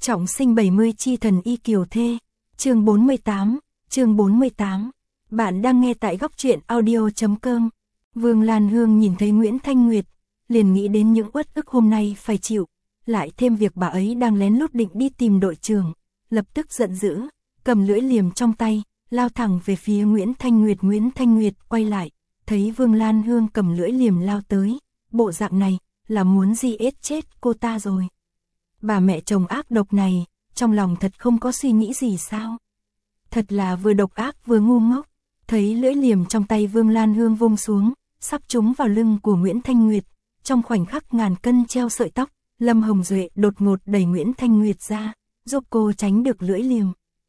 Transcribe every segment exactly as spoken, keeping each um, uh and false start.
Trọng sinh bảy mươi chi thần y kiều thê. Chương bốn mươi tám, chương bốn mươi tám. Bạn đang nghe tại góc truyện audio chấm com. Vương Lan Hương nhìn thấy Nguyễn Thanh Nguyệt, liền nghĩ đến những uất ức hôm nay phải chịu, lại thêm việc bà ấy đang lén lút định đi tìm đội trưởng, lập tức giận dữ, cầm lưỡi liềm trong tay, lao thẳng về phía Nguyễn Thanh Nguyệt. Nguyễn Thanh Nguyệt quay lại, thấy Vương Lan Hương cầm lưỡi liềm lao tới, bộ dạng này là muốn di ết chết cô ta rồi. Bà mẹ chồng ác độc này, trong lòng thật không có suy nghĩ gì sao? Thật là vừa độc ác vừa ngu ngốc. Thấy lưỡi liềm trong tay Vương Lan Hương vung xuống, sắp trúng vào lưng của Nguyễn Thanh Nguyệt, trong khoảnh khắc ngàn cân treo sợi tóc, Lâm Hồng Duệ đột ngột đẩy Nguyễn Thanh Nguyệt ra, giúp cô tránh được lưỡi liềm.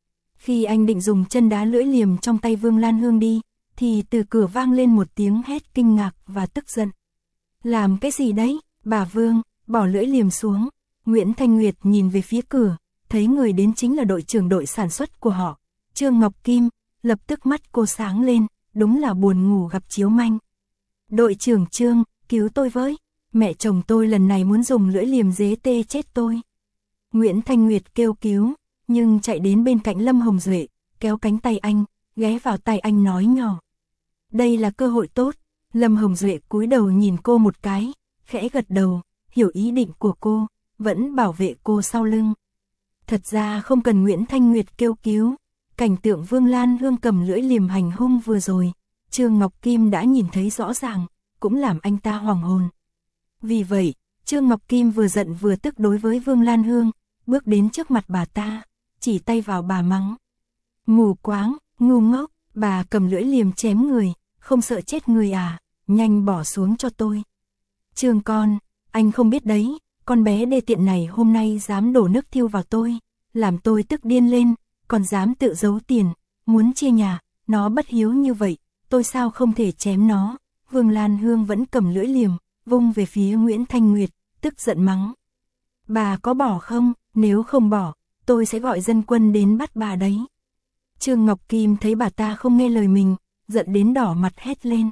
Khi anh định dùng chân đá lưỡi liềm trong tay Vương Lan Hương đi, thì từ cửa vang lên một tiếng hét kinh ngạc và tức giận. Làm cái gì đấy, bà Vương, bỏ lưỡi liềm xuống. Nguyễn Thanh Nguyệt nhìn về phía cửa, thấy người đến chính là đội trưởng đội sản xuất của họ, Trương Ngọc Kim, lập tức mắt cô sáng lên, đúng là buồn ngủ gặp chiếu manh. Đội trưởng Trương, cứu tôi với, mẹ chồng tôi lần này muốn dùng lưỡi liềm dế tê chết tôi. Nguyễn Thanh Nguyệt kêu cứu, nhưng chạy đến bên cạnh Lâm Hồng Duệ, kéo cánh tay anh, ghé vào tay anh nói nhỏ. Đây là cơ hội tốt. Lâm Hồng Duệ cúi đầu nhìn cô một cái, khẽ gật đầu, hiểu ý định của cô, vẫn bảo vệ cô sau lưng. Thật ra không cần Nguyễn Thanh Nguyệt kêu cứu, cảnh tượng Vương Lan Hương cầm lưỡi liềm hành hung vừa rồi, Trương Ngọc Kim đã nhìn thấy rõ ràng, cũng làm anh ta hoàng hồn. Vì vậy, Trương Ngọc Kim vừa giận vừa tức đối với Vương Lan Hương, bước đến trước mặt bà ta, chỉ tay vào bà mắng. Mù quáng, ngu ngốc, bà cầm lưỡi liềm chém người, không sợ chết người à, nhanh bỏ xuống cho tôi. Trương con, anh không biết đấy, con bé đê tiện này hôm nay dám đổ nước thiêu vào tôi, làm tôi tức điên lên, còn dám tự giấu tiền, muốn chia nhà, nó bất hiếu như vậy, tôi sao không thể chém nó. Vương Lan Hương vẫn cầm lưỡi liềm, vung về phía Nguyễn Thanh Nguyệt, tức giận mắng. Bà có bỏ không, nếu không bỏ, tôi sẽ gọi dân quân đến bắt bà đấy. Trương Ngọc Kim thấy bà ta không nghe lời mình, giận đến đỏ mặt hét lên.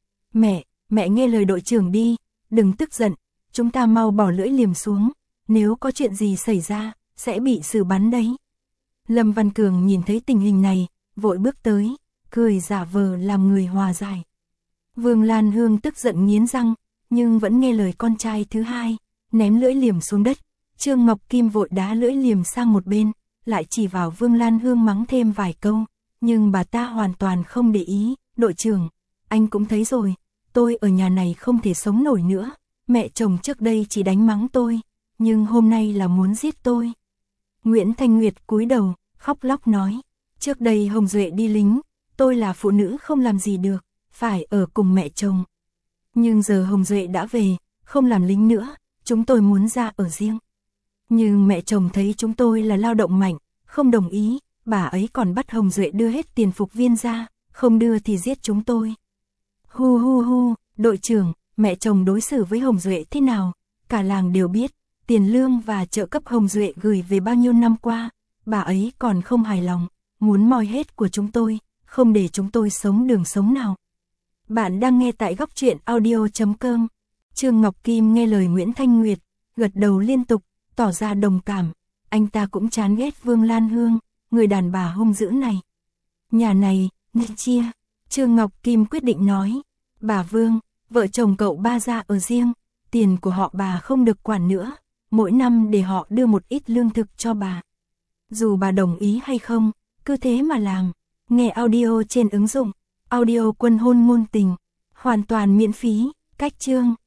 Mẹ, mẹ nghe lời đội trưởng đi, đừng tức giận, chúng ta mau bỏ lưỡi liềm xuống, nếu có chuyện gì xảy ra, sẽ bị xử bắn đấy. Lâm Văn Cường nhìn thấy tình hình này, vội bước tới, cười giả vờ làm người hòa giải. Vương Lan Hương tức giận nghiến răng, nhưng vẫn nghe lời con trai thứ hai, ném lưỡi liềm xuống đất. Trương Ngọc Kim vội đá lưỡi liềm sang một bên, lại chỉ vào Vương Lan Hương mắng thêm vài câu, nhưng bà ta hoàn toàn không để ý. Đội trưởng, anh cũng thấy rồi, tôi ở nhà này không thể sống nổi nữa, mẹ chồng trước đây chỉ đánh mắng tôi, nhưng hôm nay là muốn giết tôi. Nguyễn Thanh Nguyệt cúi đầu, khóc lóc nói, trước đây Hồng Duệ đi lính, tôi là phụ nữ không làm gì được, phải ở cùng mẹ chồng. Nhưng giờ Hồng Duệ đã về, không làm lính nữa, chúng tôi muốn ra ở riêng. Nhưng mẹ chồng thấy chúng tôi là lao động mạnh, không đồng ý, bà ấy còn bắt Hồng Duệ đưa hết tiền phục viên ra, không đưa thì giết chúng tôi. Hu hu hu, đội trưởng, mẹ chồng đối xử với Hồng Duệ thế nào, cả làng đều biết, tiền lương và trợ cấp Hồng Duệ gửi về bao nhiêu năm qua, bà ấy còn không hài lòng, muốn moi hết của chúng tôi, không để chúng tôi sống đường sống nào. Bạn đang nghe tại góc truyện audio chấm com. Trương Ngọc Kim nghe lời Nguyễn Thanh Nguyệt, gật đầu liên tục, tỏ ra đồng cảm, anh ta cũng chán ghét Vương Lan Hương, người đàn bà hung dữ này. Nhà này, nên chia, Trương Ngọc Kim quyết định nói, bà Vương, vợ chồng cậu ba ra ở riêng, tiền của họ bà không được quản nữa, mỗi năm để họ đưa một ít lương thực cho bà. Dù bà đồng ý hay không, cứ thế mà làm, nghe audio trên ứng dụng, audio Quân Hôn Ngôn Tình, hoàn toàn miễn phí, cách chương.